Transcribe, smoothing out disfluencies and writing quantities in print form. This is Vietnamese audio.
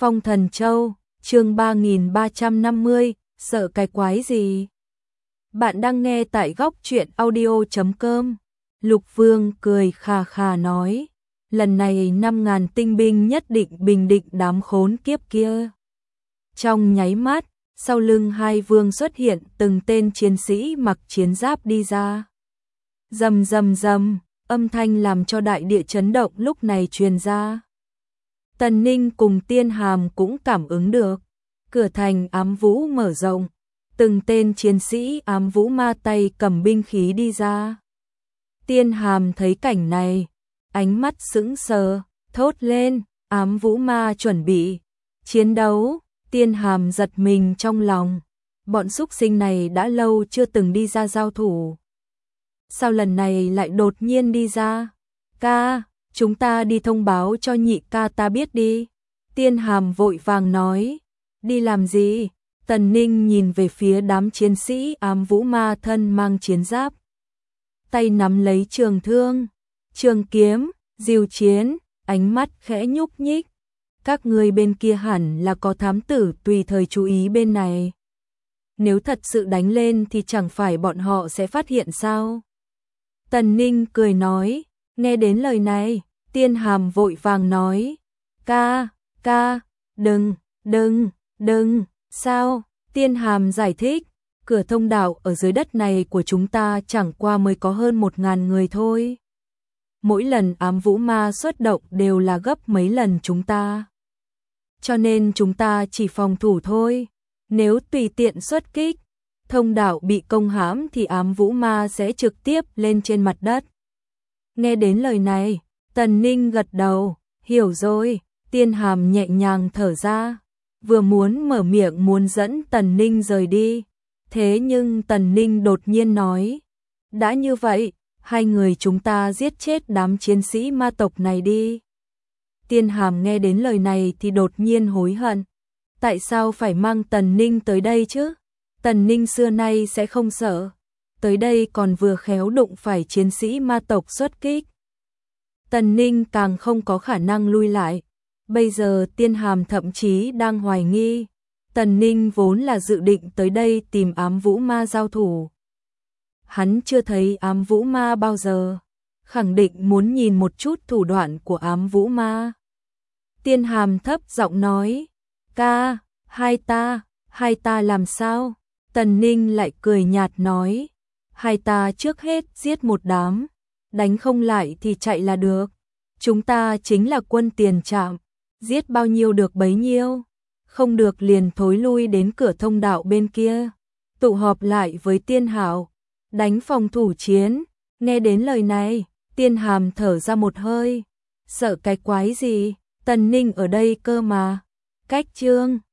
Phong Thần Châu, chương 3350, sợ cái quái gì? Bạn đang nghe tại góc truyện audio.com. Lục Vương cười khà khà nói, lần này 5.000 tinh binh nhất định bình định đám khốn kiếp kia. Trong nháy mắt, sau lưng hai vương xuất hiện từng tên chiến sĩ mặc chiến giáp đi ra. Rầm rầm rầm, âm thanh làm cho đại địa chấn động lúc này truyền ra. Tần Ninh cùng Tiên Hàm cũng cảm ứng được. Cửa thành Ám Vũ mở rộng, từng tên chiến sĩ Ám Vũ ma tay cầm binh khí đi ra. Tiên Hàm thấy cảnh này, ánh mắt sững sờ, thốt lên, Ám Vũ ma chuẩn bị chiến đấu. Tiên Hàm giật mình trong lòng, bọn súc sinh này đã lâu chưa từng đi ra giao thủ. Sao lần này lại đột nhiên đi ra? Ca, chúng ta đi thông báo cho nhị ca ta biết đi. Tiên Hàm vội vàng nói. Đi làm gì? Tần Ninh nhìn về phía đám chiến sĩ Ám Vũ ma thân mang chiến giáp. Tay nắm lấy trường thương, trường kiếm, diều chiến, ánh mắt khẽ nhúc nhích. Các người bên kia hẳn là có thám tử tùy thời chú ý bên này. Nếu thật sự đánh lên thì chẳng phải bọn họ sẽ phát hiện sao? Tần Ninh cười nói, nghe đến lời này, Tiên Hàm vội vàng nói, ca, đừng, sao? Tiên Hàm giải thích, cửa thông đạo ở dưới đất này của chúng ta chẳng qua mới có hơn 1.000 người thôi. Mỗi lần Ám Vũ ma xuất động đều là gấp mấy lần chúng ta. Cho nên chúng ta chỉ phòng thủ thôi. Nếu tùy tiện xuất kích, thông đạo bị công hãm thì Ám Vũ ma sẽ trực tiếp lên trên mặt đất. Nghe đến lời này, Tần Ninh gật đầu, hiểu rồi. Tiên Hàm nhẹ nhàng thở ra, vừa muốn mở miệng muốn dẫn Tần Ninh rời đi. Thế nhưng Tần Ninh đột nhiên nói, đã như vậy, hai người chúng ta giết chết đám chiến sĩ ma tộc này đi. Tiên Hàm nghe đến lời này thì đột nhiên hối hận. Tại sao phải mang Tần Ninh tới đây chứ? Tần Ninh xưa nay sẽ không sợ. Tới đây còn vừa khéo đụng phải chiến sĩ ma tộc xuất kích. Tần Ninh càng không có khả năng lui lại. Bây giờ Tiên Hàm thậm chí đang hoài nghi. Tần Ninh vốn là dự định tới đây tìm Ám Vũ ma giao thủ. Hắn chưa thấy Ám Vũ ma bao giờ. Khẳng định muốn nhìn một chút thủ đoạn của Ám Vũ ma. Tiên Hàm thấp giọng nói, ca, hai ta làm sao? Tần Ninh lại cười nhạt nói, hai ta trước hết giết một đám, đánh không lại thì chạy là được. Chúng ta chính là quân tiền trạm, giết bao nhiêu được bấy nhiêu, không được liền thối lui đến cửa thông đạo bên kia, tụ họp lại với Tiên Hảo, đánh phòng thủ chiến. Nghe đến lời này, Tiên Hàm thở ra một hơi, sợ cái quái gì, Tần Ninh ở đây cơ mà. Cách chương